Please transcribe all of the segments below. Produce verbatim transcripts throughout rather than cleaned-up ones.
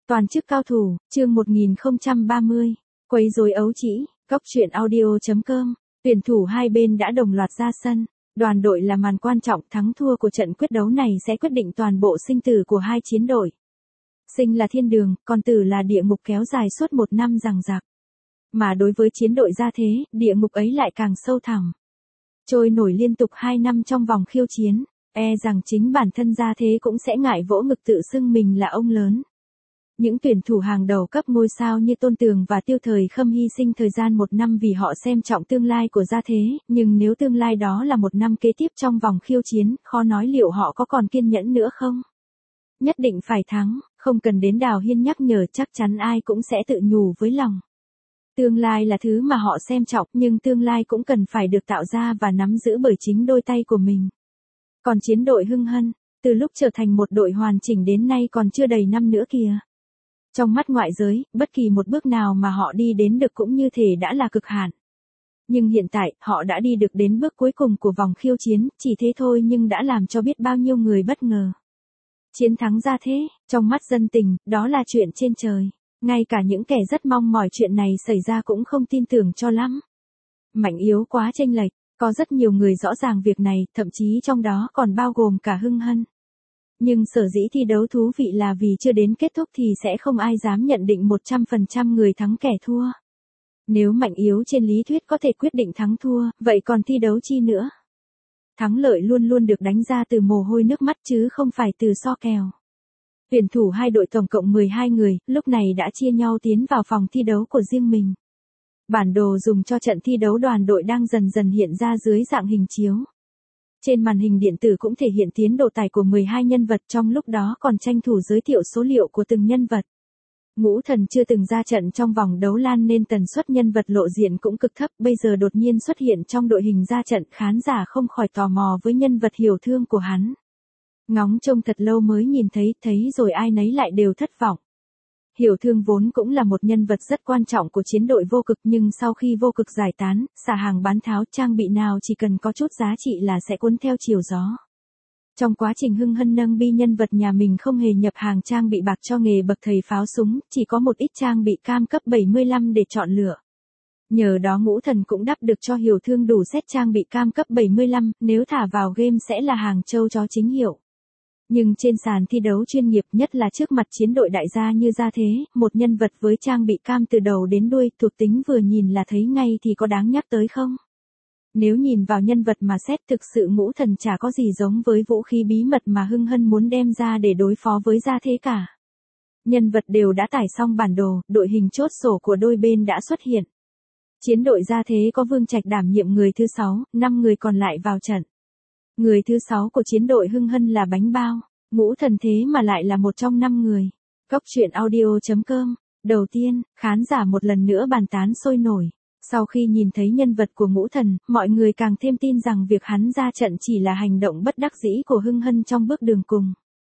Toàn chức cao thủ, chương một nghìn không trăm ba mươi. Quấy rối ấu trĩ, góc truyện audio chấm com. Tuyển thủ hai bên đã đồng loạt ra sân. Đoàn đội là màn quan trọng, thắng thua của trận quyết đấu này sẽ quyết định toàn bộ sinh tử của hai chiến đội. Sinh là thiên đường, còn tử là địa ngục kéo dài suốt một năm giằng giặc. Mà đối với chiến đội gia thế, địa ngục ấy lại càng sâu thẳm. Trôi nổi liên tục hai năm trong vòng khiêu chiến, e rằng chính bản thân gia thế cũng sẽ ngại vỗ ngực tự xưng mình là ông lớn. Những tuyển thủ hàng đầu cấp ngôi sao như Tôn Tường và Tiêu Thời Khâm hy sinh thời gian một năm vì họ xem trọng tương lai của gia thế, nhưng nếu tương lai đó là một năm kế tiếp trong vòng khiêu chiến, khó nói liệu họ có còn kiên nhẫn nữa không? Nhất định phải thắng, không cần đến Đào Hiên nhắc nhở, chắc chắn ai cũng sẽ tự nhủ với lòng. Tương lai là thứ mà họ xem trọng, nhưng tương lai cũng cần phải được tạo ra và nắm giữ bởi chính đôi tay của mình. Còn chiến đội Hưng Hân, từ lúc trở thành một đội hoàn chỉnh đến nay còn chưa đầy năm nữa kìa. Trong mắt ngoại giới, bất kỳ một bước nào mà họ đi đến được cũng như thể đã là cực hạn. Nhưng hiện tại, họ đã đi được đến bước cuối cùng của vòng khiêu chiến, chỉ thế thôi nhưng đã làm cho biết bao nhiêu người bất ngờ. Chiến thắng gia thế, trong mắt dân tình, đó là chuyện trên trời. Ngay cả những kẻ rất mong mỏi chuyện này xảy ra cũng không tin tưởng cho lắm. Mạnh yếu quá chênh lệch, có rất nhiều người rõ ràng việc này, thậm chí trong đó còn bao gồm cả Hưng Hân. Nhưng sở dĩ thi đấu thú vị là vì chưa đến kết thúc thì sẽ không ai dám nhận định một trăm phần trăm người thắng kẻ thua. Nếu mạnh yếu trên lý thuyết có thể quyết định thắng thua, vậy còn thi đấu chi nữa? Thắng lợi luôn luôn được đánh ra từ mồ hôi nước mắt chứ không phải từ so kèo. Tuyển thủ hai đội tổng cộng mười hai người, lúc này đã chia nhau tiến vào phòng thi đấu của riêng mình. Bản đồ dùng cho trận thi đấu đoàn đội đang dần dần hiện ra dưới dạng hình chiếu. Trên màn hình điện tử cũng thể hiện tiến độ tải của mười hai nhân vật, trong lúc đó còn tranh thủ giới thiệu số liệu của từng nhân vật. Ngũ Thần chưa từng ra trận trong vòng đấu LAN nên tần suất nhân vật lộ diện cũng cực thấp, bây giờ đột nhiên xuất hiện trong đội hình ra trận, khán giả không khỏi tò mò với nhân vật Hiểu Thương của hắn. Ngóng trông thật lâu mới nhìn thấy, thấy rồi ai nấy lại đều thất vọng. Hiểu Thương vốn cũng là một nhân vật rất quan trọng của chiến đội vô cực, nhưng sau khi vô cực giải tán, xả hàng bán tháo, trang bị nào chỉ cần có chút giá trị là sẽ cuốn theo chiều gió. Trong quá trình Hưng Hân nâng bi nhân vật nhà mình không hề nhập hàng trang bị bạc cho nghề bậc thầy pháo súng, chỉ có một ít trang bị cam cấp bảy mươi lăm để chọn lựa. Nhờ đó Ngũ Thần cũng đắp được cho Hiểu Thương đủ set trang bị cam cấp bảy mươi lăm, nếu thả vào game sẽ là hàng châu chó chính hiệu. Nhưng trên sàn thi đấu chuyên nghiệp, nhất là trước mặt chiến đội đại gia như gia thế, một nhân vật với trang bị cam từ đầu đến đuôi, thuộc tính vừa nhìn là thấy ngay thì có đáng nhắc tới không? Nếu nhìn vào nhân vật mà xét, thực sự Ngũ Thần chả có gì giống với vũ khí bí mật mà Hưng Hân muốn đem ra để đối phó với gia thế cả. Nhân vật đều đã tải xong bản đồ, đội hình chốt sổ của đôi bên đã xuất hiện. Chiến đội gia thế có Vương Trạch đảm nhiệm người thứ sáu, năm người còn lại vào trận. Người thứ sáu của chiến đội Hưng Hân là Bánh Bao, Ngũ Thần thế mà lại là một trong năm người. Góc truyện audio chấm com. Đầu tiên, khán giả một lần nữa bàn tán sôi nổi. Sau khi nhìn thấy nhân vật của Ngũ Thần, mọi người càng thêm tin rằng việc hắn ra trận chỉ là hành động bất đắc dĩ của Hưng Hân trong bước đường cùng.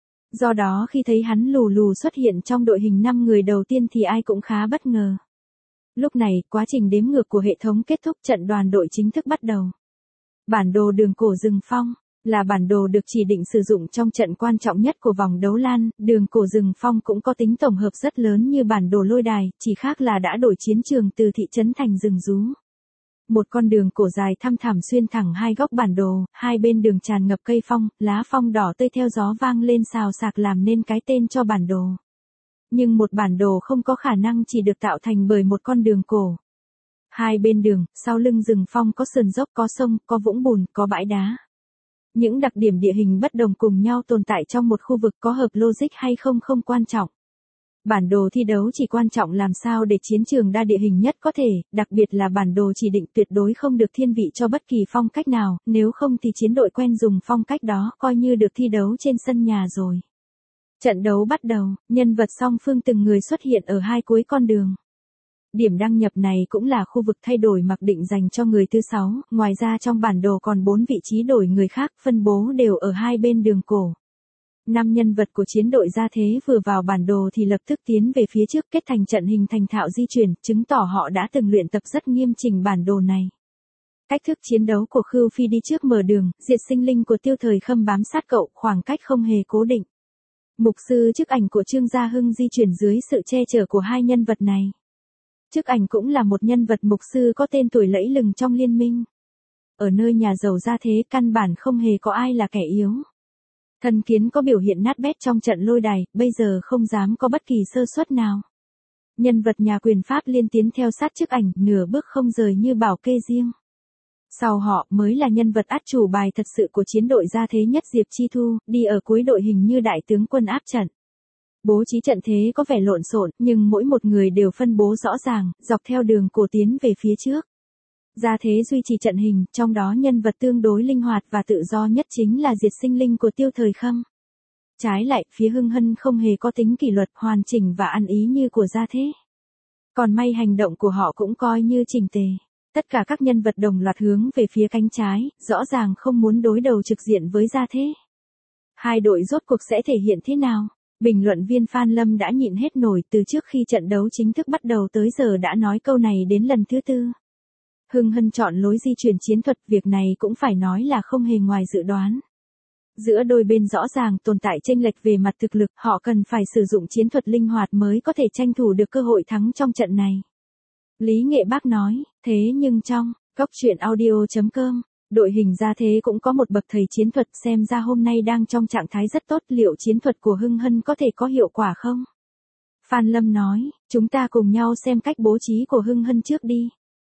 Do đó khi thấy hắn lù lù xuất hiện trong đội hình năm người đầu tiên thì ai cũng khá bất ngờ. Lúc này, quá trình đếm ngược của hệ thống kết thúc, trận đoàn đội chính thức bắt đầu. Bản đồ đường cổ rừng phong là bản đồ được chỉ định sử dụng trong trận quan trọng nhất của vòng đấu LAN. Đường cổ rừng phong cũng có tính tổng hợp rất lớn như bản đồ lôi đài, chỉ khác là đã đổi chiến trường từ thị trấn thành rừng rú. Một con đường cổ dài thăm thẳm xuyên thẳng hai góc bản đồ, hai bên đường tràn ngập cây phong, lá phong đỏ tươi theo gió vang lên xào xạc làm nên cái tên cho bản đồ. Nhưng một bản đồ không có khả năng chỉ được tạo thành bởi một con đường cổ. Hai bên đường, sau lưng rừng phong có sườn dốc, có sông, có vũng bùn, có bãi đá. Những đặc điểm địa hình bất đồng cùng nhau tồn tại trong một khu vực, có hợp logic hay không không quan trọng. Bản đồ thi đấu chỉ quan trọng làm sao để chiến trường đa địa hình nhất có thể, đặc biệt là bản đồ chỉ định tuyệt đối không được thiên vị cho bất kỳ phong cách nào, nếu không thì chiến đội quen dùng phong cách đó coi như được thi đấu trên sân nhà rồi. Trận đấu bắt đầu, nhân vật song phương từng người xuất hiện ở hai cuối con đường. Điểm đăng nhập này cũng là khu vực thay đổi mặc định dành cho người thứ sáu, ngoài ra trong bản đồ còn bốn vị trí đổi người khác, phân bố đều ở hai bên đường cổ. Năm nhân vật của chiến đội gia thế vừa vào bản đồ thì lập tức tiến về phía trước, kết thành trận hình thành thạo di chuyển, chứng tỏ họ đã từng luyện tập rất nghiêm chỉnh bản đồ này. Cách thức chiến đấu của Khưu Phi đi trước mở đường, diệt sinh linh của Tiêu Thời Khâm bám sát cậu, khoảng cách không hề cố định. Mục sư chức ảnh của Trương Gia Hưng di chuyển dưới sự che chở của hai nhân vật này. Chức ảnh cũng là một nhân vật mục sư có tên tuổi lẫy lừng trong liên minh. Ở nơi nhà giàu gia thế căn bản không hề có ai là kẻ yếu. Thần Kiến có biểu hiện nát bét trong trận lôi đài, bây giờ không dám có bất kỳ sơ suất nào. Nhân vật nhà quyền Pháp liên tiến theo sát chức ảnh, nửa bước không rời như bảo kê riêng. Sau họ mới là nhân vật át chủ bài thật sự của chiến đội gia thế nhất Diệp Chi Thu, đi ở cuối đội hình như đại tướng quân áp trận. Bố trí trận thế có vẻ lộn xộn, nhưng mỗi một người đều phân bố rõ ràng, dọc theo đường cổ tiến về phía trước. Gia thế duy trì trận hình, trong đó nhân vật tương đối linh hoạt và tự do nhất chính là Diệt Sinh Linh của Tiêu Thời Khâm. Trái lại, phía Hưng Hân không hề có tính kỷ luật, hoàn chỉnh và ăn ý như của gia thế. Còn may hành động của họ cũng coi như chỉnh tề. Tất cả các nhân vật đồng loạt hướng về phía cánh trái, rõ ràng không muốn đối đầu trực diện với gia thế. Hai đội rốt cuộc sẽ thể hiện thế nào? Bình luận viên Phan Lâm đã nhịn hết nổi, từ trước khi trận đấu chính thức bắt đầu tới giờ đã nói câu này đến lần thứ tư. Hưng Hân chọn lối di chuyển chiến thuật, việc này cũng phải nói là không hề ngoài dự đoán. Giữa đôi bên rõ ràng tồn tại chênh lệch về mặt thực lực, họ cần phải sử dụng chiến thuật linh hoạt mới có thể tranh thủ được cơ hội thắng trong trận này. Lý Nghệ Bác nói, thế nhưng trong Cóc Truyện Audio chấm com, đội hình gia thế cũng có một bậc thầy chiến thuật, xem ra hôm nay đang trong trạng thái rất tốt, liệu chiến thuật của Hưng Hân có thể có hiệu quả không? Phan Lâm nói, chúng ta cùng nhau xem cách bố trí của Hưng Hân trước đi.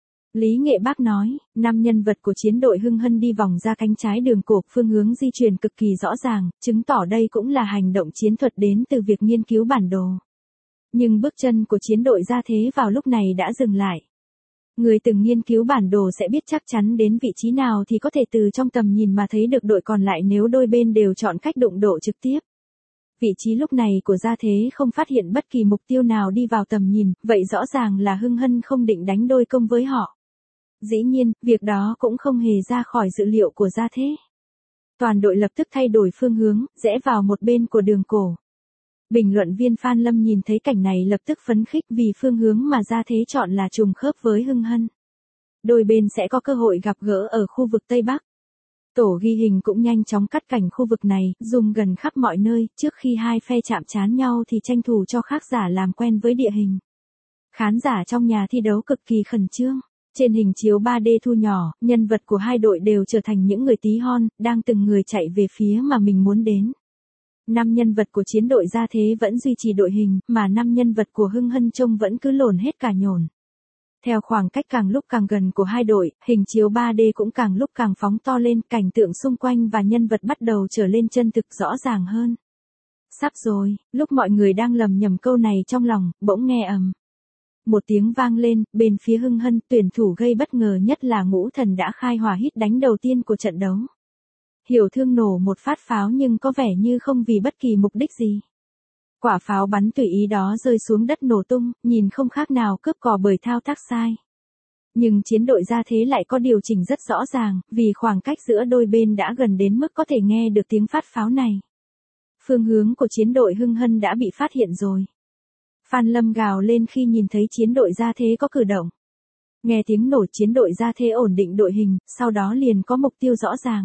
Lý Nghệ Bác nói, năm nhân vật của chiến đội Hưng Hân đi vòng ra cánh trái đường cổ, phương hướng di chuyển cực kỳ rõ ràng, chứng tỏ đây cũng là hành động chiến thuật đến từ việc nghiên cứu bản đồ. Nhưng bước chân của chiến đội gia thế vào lúc này đã dừng lại. Người từng nghiên cứu bản đồ sẽ biết chắc chắn đến vị trí nào thì có thể từ trong tầm nhìn mà thấy được đội còn lại nếu đôi bên đều chọn cách đụng độ trực tiếp. Vị trí lúc này của gia thế không phát hiện bất kỳ mục tiêu nào đi vào tầm nhìn, vậy rõ ràng là Hưng Hân không định đánh đôi công với họ. Dĩ nhiên, việc đó cũng không hề ra khỏi dự liệu của gia thế. Toàn đội lập tức thay đổi phương hướng, rẽ vào một bên của đường cổ. Bình luận viên Phan Lâm nhìn thấy cảnh này lập tức phấn khích vì phương hướng mà gia thế chọn là trùng khớp với Hưng Hân. Đôi bên sẽ có cơ hội gặp gỡ ở khu vực Tây Bắc. Tổ ghi hình cũng nhanh chóng cắt cảnh khu vực này, zoom gần khắp mọi nơi, trước khi hai phe chạm trán nhau thì tranh thủ cho khán giả làm quen với địa hình. Khán giả trong nhà thi đấu cực kỳ khẩn trương. Trên hình chiếu ba D thu nhỏ, nhân vật của hai đội đều trở thành những người tí hon, đang từng người chạy về phía mà mình muốn đến. Năm nhân vật của chiến đội gia thế vẫn duy trì đội hình, mà năm nhân vật của Hưng Hân trông vẫn cứ lồn hết cả nhổn. Theo khoảng cách càng lúc càng gần của hai đội, hình chiếu ba D cũng càng lúc càng phóng to lên, cảnh tượng xung quanh và nhân vật bắt đầu trở lên chân thực rõ ràng hơn. Sắp rồi, lúc mọi người đang lầm nhầm câu này trong lòng, bỗng nghe ầm. Một tiếng vang lên, bên phía Hưng Hân, tuyển thủ gây bất ngờ nhất là Ngũ Thần đã khai hỏa hít đánh đầu tiên của trận đấu. Hiểu Thương nổ một phát pháo nhưng có vẻ như không vì bất kỳ mục đích gì. Quả pháo bắn tùy ý đó rơi xuống đất nổ tung, nhìn không khác nào cướp cò bởi thao tác sai. Nhưng chiến đội gia thế lại có điều chỉnh rất rõ ràng, vì khoảng cách giữa đôi bên đã gần đến mức có thể nghe được tiếng phát pháo này. Phương hướng của chiến đội Hưng Hân đã bị phát hiện rồi. Phan Lâm gào lên khi nhìn thấy chiến đội gia thế có cử động. Nghe tiếng nổ, chiến đội gia thế ổn định đội hình, sau đó liền có mục tiêu rõ ràng.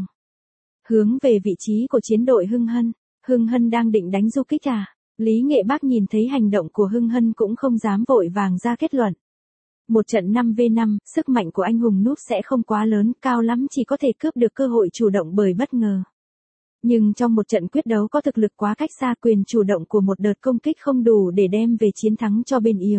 Hướng về vị trí của chiến đội Hưng Hân. Hưng Hân đang định đánh du kích à? Lý Nghệ Bác nhìn thấy hành động của Hưng Hân cũng không dám vội vàng ra kết luận. Một trận năm vs năm, sức mạnh của anh hùng núp sẽ không quá lớn, cao lắm chỉ có thể cướp được cơ hội chủ động bởi bất ngờ. Nhưng trong một trận quyết đấu có thực lực quá cách xa, quyền chủ động của một đợt công kích không đủ để đem về chiến thắng cho bên yếu.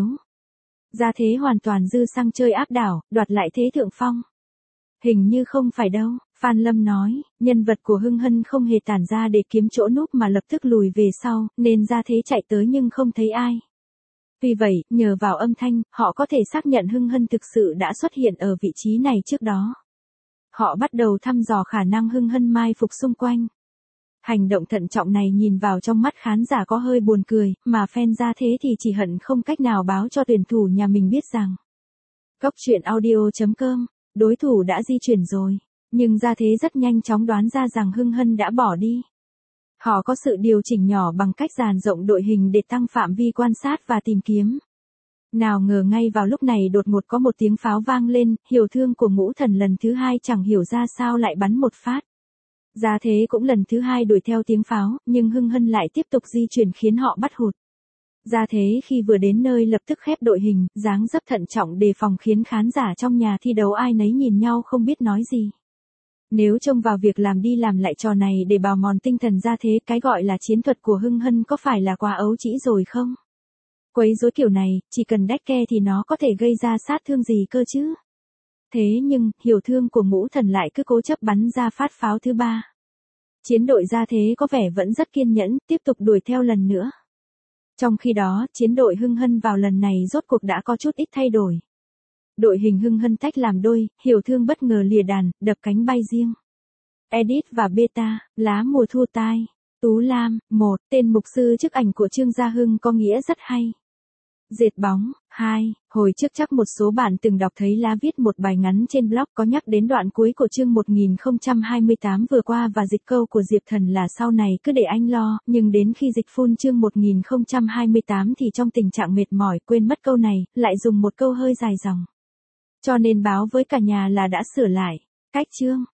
Gia thế hoàn toàn dư sang chơi áp đảo, đoạt lại thế thượng phong. Hình như không phải đâu, Phan Lâm nói, nhân vật của Hưng Hân không hề tản ra để kiếm chỗ núp mà lập tức lùi về sau, nên gia thế chạy tới nhưng không thấy ai. Vì vậy, nhờ vào âm thanh, họ có thể xác nhận Hưng Hân thực sự đã xuất hiện ở vị trí này trước đó. Họ bắt đầu thăm dò khả năng Hưng Hân mai phục xung quanh. Hành động thận trọng này nhìn vào trong mắt khán giả có hơi buồn cười, mà fan gia thế thì chỉ hận không cách nào báo cho tuyển thủ nhà mình biết rằng. Cóc Truyện Audio chấm com, đối thủ đã di chuyển rồi, nhưng gia thế rất nhanh chóng đoán ra rằng Hưng Hân đã bỏ đi. Họ có sự điều chỉnh nhỏ bằng cách dàn rộng đội hình để tăng phạm vi quan sát và tìm kiếm. Nào ngờ ngay vào lúc này đột ngột có một tiếng pháo vang lên, Hiểu Thương của Ngũ Thần lần thứ hai chẳng hiểu ra sao lại bắn một phát. Gia Thế cũng lần thứ hai đuổi theo tiếng pháo, nhưng Hưng Hân lại tiếp tục di chuyển khiến họ bắt hụt. Gia Thế khi vừa đến nơi lập tức khép đội hình, dáng dấp thận trọng đề phòng khiến khán giả trong nhà thi đấu ai nấy nhìn nhau không biết nói gì. Nếu trông vào việc làm đi làm lại trò này để bào mòn tinh thần Gia Thế, cái gọi là chiến thuật của Hưng Hân có phải là quá ấu trĩ rồi không? Quấy rối kiểu này, chỉ cần đách ke thì nó có thể gây ra sát thương gì cơ chứ? Thế nhưng, hiểu thương của Ngũ Thần lại cứ cố chấp bắn ra phát pháo thứ ba. Chiến đội Gia Thế có vẻ vẫn rất kiên nhẫn, tiếp tục đuổi theo lần nữa. Trong khi đó, chiến đội Hưng Hân vào lần này rốt cuộc đã có chút ít thay đổi. Đội hình Hưng Hân tách làm đôi, hiểu thương bất ngờ lìa đàn, đập cánh bay riêng. Edit và Beta, lá mùa thu tai. Tú Lam, một, tên mục sư trước ảnh của Trương Gia Hưng có nghĩa rất hay. Dệt bóng, hai, hồi trước chắc một số bạn từng đọc thấy lá viết một bài ngắn trên blog có nhắc đến đoạn cuối của chương một nghìn không trăm hai mươi tám vừa qua và dịch câu của Diệp Thần là sau này cứ để anh lo, nhưng đến khi dịch full chương một nghìn không trăm hai mươi tám thì trong tình trạng mệt mỏi quên mất câu này, lại dùng một câu hơi dài dòng. Cho nên báo với cả nhà là đã sửa lại. Cách chương